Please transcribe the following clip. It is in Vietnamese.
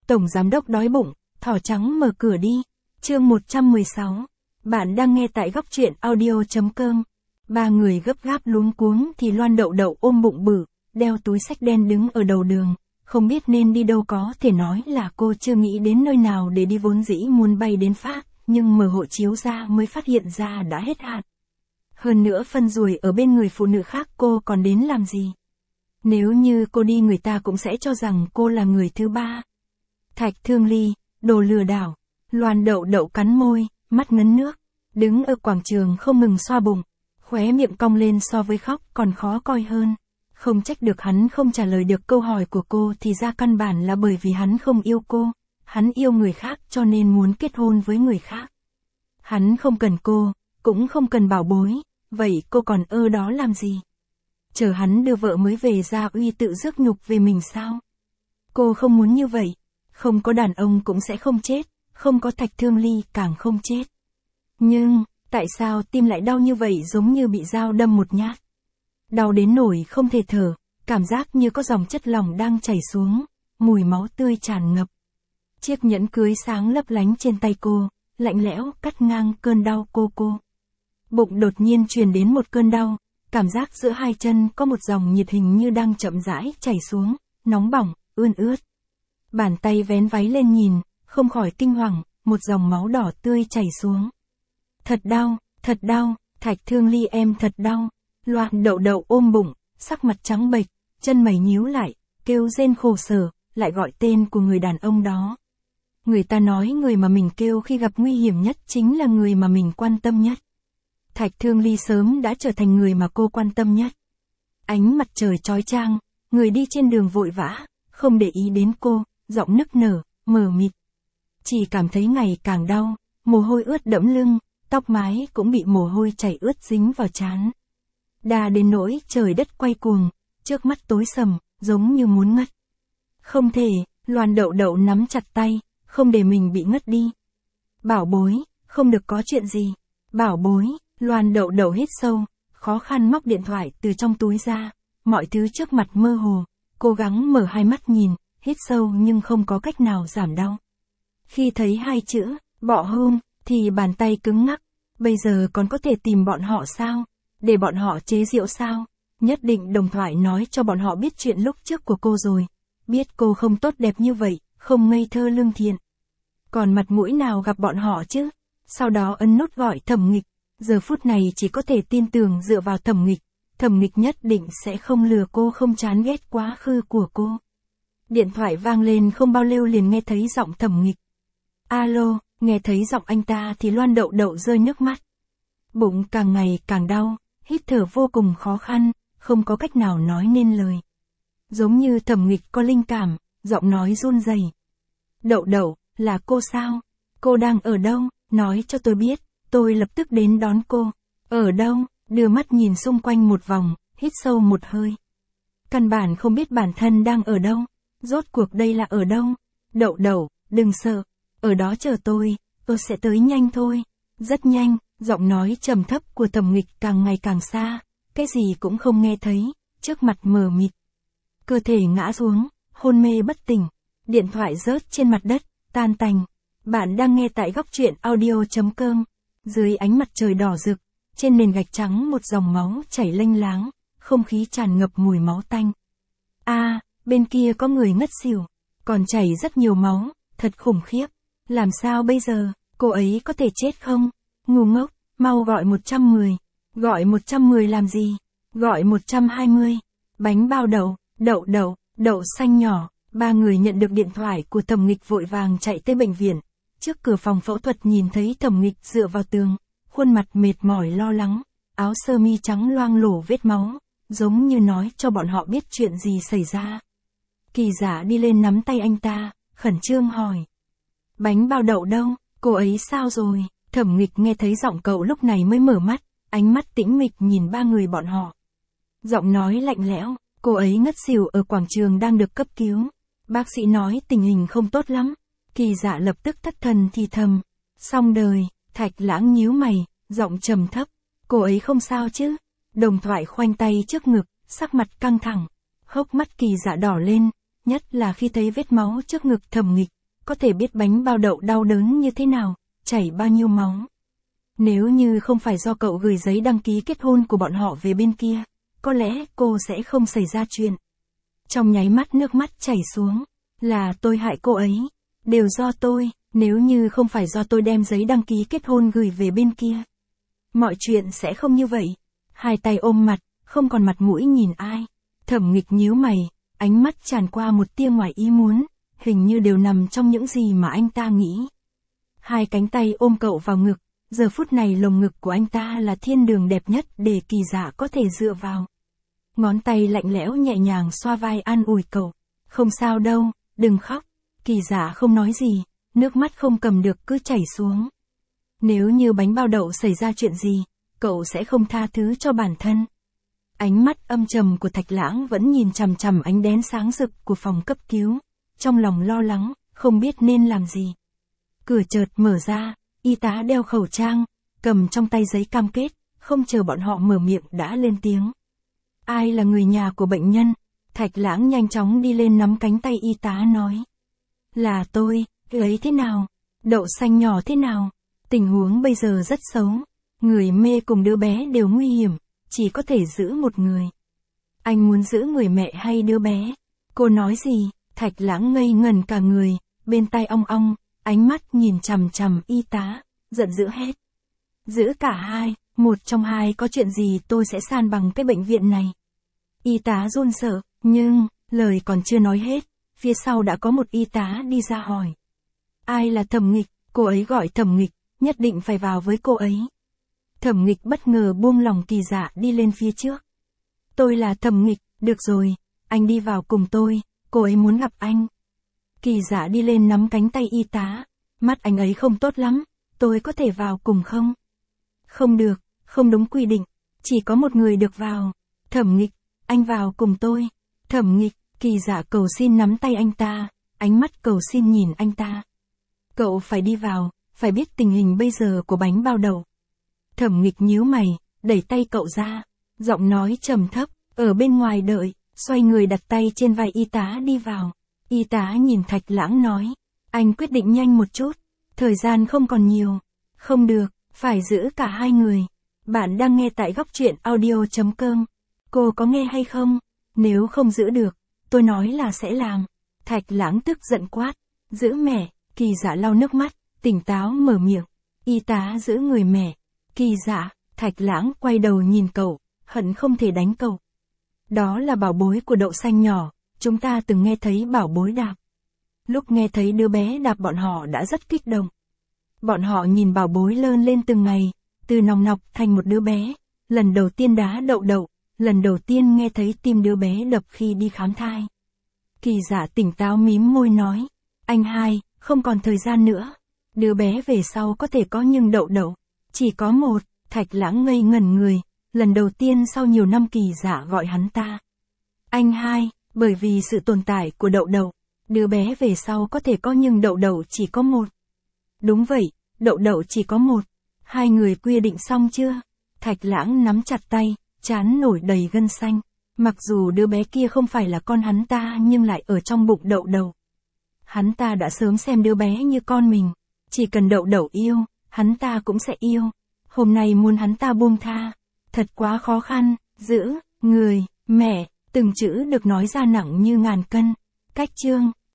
Tổng giám đốc đói bụng, thỏ trắng mở cửa đi. Chương 116. Bạn đang nghe tại góc truyện audio.com. Ba người gấp gáp luống cuống thì Loan Đậu Đậu ôm bụng bự, đeo túi xách đen đứng ở đầu đường, không biết nên đi đâu, có thể nói là cô chưa nghĩ đến nơi nào để đi, vốn dĩ muốn bay đến Pháp, nhưng mở hộ chiếu ra mới phát hiện ra đã hết hạn. Hơn nữa phân ruồi ở bên người phụ nữ khác, cô còn đến làm gì? Nếu như cô đi, người ta cũng sẽ cho rằng cô là người thứ ba. Thạch Thương Ly, đồ lừa đảo. Loan Đậu Đậu cắn môi, mắt ngấn nước, đứng ở quảng trường không ngừng xoa bụng, khóe miệng cong lên, so với khóc còn khó coi hơn. Không trách được hắn không trả lời được câu hỏi của cô, thì ra căn bản là bởi vì hắn không yêu cô, hắn yêu người khác cho nên muốn kết hôn với người khác. Hắn không cần cô, cũng không cần bảo bối, vậy cô còn ơ đó làm gì? Chờ hắn đưa vợ mới về gia uy tự rước nhục về mình sao? Cô không muốn như vậy, không có đàn ông cũng sẽ không chết, không có Thạch Thương Ly càng không chết. Nhưng, tại sao tim lại đau như vậy, giống như bị dao đâm một nhát? Đau đến nỗi không thể thở, cảm giác như có dòng chất lỏng đang chảy xuống, mùi máu tươi tràn ngập. Chiếc nhẫn cưới sáng lấp lánh trên tay cô, lạnh lẽo cắt ngang cơn đau cô. Bụng đột nhiên truyền đến một cơn đau, cảm giác giữa hai chân có một dòng nhiệt hình như đang chậm rãi chảy xuống, nóng bỏng, ươn ướt. Bàn tay vén váy lên nhìn, không khỏi kinh hoàng, một dòng máu đỏ tươi chảy xuống. Thật đau, Thạch Thương Ly em thật đau. Loan Đậu Đậu ôm bụng, sắc mặt trắng bệch, chân mày nhíu lại, kêu rên khổ sở, lại gọi tên của người đàn ông đó. Người ta nói người mà mình kêu khi gặp nguy hiểm nhất chính là người mà mình quan tâm nhất. Thạch Thương Ly sớm đã trở thành người mà cô quan tâm nhất. Ánh mặt trời chói chang, người đi trên đường vội vã, không để ý đến cô, giọng nức nở, mờ mịt. Chỉ cảm thấy ngày càng đau, mồ hôi ướt đẫm lưng, tóc mái cũng bị mồ hôi chảy ướt dính vào trán. Đà đến nỗi trời đất quay cuồng, trước mắt tối sầm, giống như muốn ngất. Không thể, Loan Đậu Đậu nắm chặt tay, không để mình bị ngất đi. Bảo bối, không được có chuyện gì. Bảo bối, Loan Đậu Đậu hít sâu, khó khăn móc điện thoại từ trong túi ra, mọi thứ trước mặt mơ hồ, cố gắng mở hai mắt nhìn, hít sâu nhưng không có cách nào giảm đau. Khi thấy hai chữ, bọ hôn, thì bàn tay cứng ngắc, bây giờ còn có thể tìm bọn họ sao? Để bọn họ chế giễu sao? Nhất định đồng thoại nói cho bọn họ biết chuyện lúc trước của cô rồi. Biết cô không tốt đẹp như vậy, không ngây thơ lương thiện. Còn mặt mũi nào gặp bọn họ chứ? Sau đó ấn nút gọi Thẩm Nghịch. Giờ phút này chỉ có thể tin tưởng dựa vào Thẩm Nghịch. Thẩm Nghịch nhất định sẽ không lừa cô, không chán ghét quá khứ của cô. Điện thoại vang lên không bao lâu liền nghe thấy giọng Thẩm Nghịch. Alo, nghe thấy giọng anh ta thì Loan Đậu Đậu rơi nước mắt. Bụng càng ngày càng đau, hít thở vô cùng khó khăn, không có cách nào nói nên lời. Giống như Thẩm Nghịch có linh cảm, giọng nói run rẩy. Đậu Đậu, là cô sao? Cô đang ở đâu? Nói cho tôi biết, tôi lập tức đến đón cô. Ở đâu? Đưa mắt nhìn xung quanh một vòng, hít sâu một hơi. Căn bản không biết bản thân đang ở đâu. Rốt cuộc đây là ở đâu? Đậu Đậu, đừng sợ. Ở đó chờ tôi sẽ tới nhanh thôi. Rất nhanh, giọng nói trầm thấp của Thẩm Nghịch càng ngày càng xa, cái gì cũng không nghe thấy, trước mặt mờ mịt. Cơ thể ngã xuống, hôn mê bất tỉnh, điện thoại rớt trên mặt đất, tan tành. Bạn đang nghe tại góc truyện audio.com. Dưới ánh mặt trời đỏ rực, trên nền gạch trắng một dòng máu chảy lênh láng, không khí tràn ngập mùi máu tanh. Bên kia có người ngất xỉu, còn chảy rất nhiều máu, thật khủng khiếp. Làm sao bây giờ, cô ấy có thể chết không? Ngu ngốc, mau gọi 110. Gọi 110 làm gì? Gọi 120. Bánh bao đậu, đậu xanh nhỏ. Ba người nhận được điện thoại của Thẩm Nghịch vội vàng chạy tới bệnh viện. Trước cửa phòng phẫu thuật nhìn thấy Thẩm Nghịch dựa vào tường, khuôn mặt mệt mỏi lo lắng, áo sơ mi trắng loang lổ vết máu, giống như nói cho bọn họ biết chuyện gì xảy ra. Kỳ giả đi lên nắm tay anh ta, khẩn trương hỏi. Bánh bao đậu đâu? Cô ấy sao rồi? Thẩm Nghịch nghe thấy giọng cậu lúc này mới mở mắt, ánh mắt tĩnh mịch nhìn ba người bọn họ. Giọng nói lạnh lẽo, cô ấy ngất xỉu ở quảng trường đang được cấp cứu. Bác sĩ nói tình hình không tốt lắm. Kỳ dạ lập tức thất thần thì thầm. Xong đời. Thạch Lãng nhíu mày, giọng trầm thấp. Cô ấy không sao chứ? Đồng thoại khoanh tay trước ngực, sắc mặt căng thẳng. Hốc mắt Kỳ dạ đỏ lên, nhất là khi thấy vết máu trước ngực Thẩm Nghịch, có thể biết bánh bao đậu đau đớn như thế nào, chảy bao nhiêu máu. Nếu như không phải do cậu gửi giấy đăng ký kết hôn của bọn họ về bên kia, có lẽ cô sẽ không xảy ra chuyện. Trong nháy mắt nước mắt chảy xuống. Là tôi hại cô ấy. Đều do tôi, nếu như không phải do tôi đem giấy đăng ký kết hôn gửi về bên kia. Mọi chuyện sẽ không như vậy. Hai tay ôm mặt, không còn mặt mũi nhìn ai. Thẩm Nghịch nhíu mày, ánh mắt tràn qua một tia ngoài ý muốn, hình như đều nằm trong những gì mà anh ta nghĩ. Hai cánh tay ôm cậu vào ngực, giờ phút này lồng ngực của anh ta là thiên đường đẹp nhất để Kỳ Dạ có thể dựa vào. Ngón tay lạnh lẽo nhẹ nhàng xoa vai an ủi cậu. Không sao đâu, đừng khóc. Kỳ Dạ không nói gì, nước mắt không cầm được cứ chảy xuống. Nếu như bánh bao đậu xảy ra chuyện gì, cậu sẽ không tha thứ cho bản thân. Ánh mắt âm trầm của Thạch Lãng vẫn nhìn chằm chằm ánh đèn sáng rực của phòng cấp cứu, trong lòng lo lắng, không biết nên làm gì. Cửa chợt mở ra, y tá đeo khẩu trang, cầm trong tay giấy cam kết, không chờ bọn họ mở miệng đã lên tiếng. Ai là người nhà của bệnh nhân? Thạch Lãng nhanh chóng đi lên nắm cánh tay y tá nói. Là tôi, ấy thế nào? Đậu xanh nhỏ thế nào? Tình huống bây giờ rất xấu. Người mê cùng đứa bé đều nguy hiểm, chỉ có thể giữ một người. Anh muốn giữ người mẹ hay đứa bé? Cô nói gì? Thạch Lãng ngây ngẩn cả người, bên tai ong ong, ánh mắt nhìn chằm chằm y tá, giận dữ hét. Giữ cả hai, một trong hai có chuyện gì tôi sẽ san bằng cái bệnh viện này. Y tá run sợ, nhưng, lời còn chưa nói hết, phía sau đã có một y tá đi ra hỏi. Ai là Thẩm Nghịch? Cô ấy gọi Thẩm Nghịch, nhất định phải vào với cô ấy. Thẩm Nghịch bất ngờ buông lòng Kỳ Dạ đi lên phía trước. Tôi là Thẩm Nghịch, được rồi, anh đi vào cùng tôi, cô ấy muốn gặp anh. Kỳ Dạ đi lên nắm cánh tay y tá, mắt anh ấy không tốt lắm, tôi có thể vào cùng không? Không được, không đúng quy định, chỉ có một người được vào. Thẩm Nghịch, anh vào cùng tôi. Thẩm Nghịch, Kỳ Dạ cầu xin nắm tay anh ta, ánh mắt cầu xin nhìn anh ta. Cậu phải đi vào, phải biết tình hình bây giờ của bánh bao đậu. Thẩm Nghịch nhíu mày, đẩy tay cậu ra, giọng nói trầm thấp, ở bên ngoài đợi, xoay người đặt tay trên vai y tá đi vào. Y tá nhìn Thạch Lãng nói, anh quyết định nhanh một chút, thời gian không còn nhiều. Không được, phải giữ cả hai người. Bạn đang nghe tại góc truyện audio.com. Cô có nghe hay không? Nếu không giữ được, tôi nói là sẽ làm. Thạch Lãng tức giận quát, giữ mẹ. Kỳ Dạ lau nước mắt, tỉnh táo mở miệng. Y tá giữ người mẹ. Kỳ Dạ, Thạch Lãng quay đầu nhìn cậu, hận không thể đánh cậu. Đó là bảo bối của đậu xanh nhỏ, chúng ta từng nghe thấy bảo bối đạp. Lúc nghe thấy đứa bé đạp bọn họ đã rất kích động. Bọn họ nhìn bảo bối lớn lên từng ngày, từ nòng nọc thành một đứa bé. Lần đầu tiên đá đậu đậu, lần đầu tiên nghe thấy tim đứa bé đập khi đi khám thai. Kỳ Dạ tỉnh táo mím môi nói, anh hai, không còn thời gian nữa. Đứa bé về sau có thể có nhưng đậu đậu, chỉ có một. Thạch Lãng ngây ngẩn người, lần đầu tiên sau nhiều năm Kỳ Dạ gọi hắn ta. Anh hai, bởi vì sự tồn tại của đậu đậu, đứa bé về sau có thể có nhưng đậu đậu chỉ có một. Đúng vậy, đậu đậu chỉ có một. Hai người quy định xong chưa? Thạch Lãng nắm chặt tay, trán nổi đầy gân xanh. Mặc dù đứa bé kia không phải là con hắn ta nhưng lại ở trong bụng đậu đậu. Hắn ta đã sớm xem đứa bé như con mình. Chỉ cần đậu đậu yêu, hắn ta cũng sẽ yêu. Hôm nay muốn hắn ta buông tha. Thật quá khó khăn, giữ, người, mẹ, từng chữ được nói ra nặng như ngàn cân. Cách chương.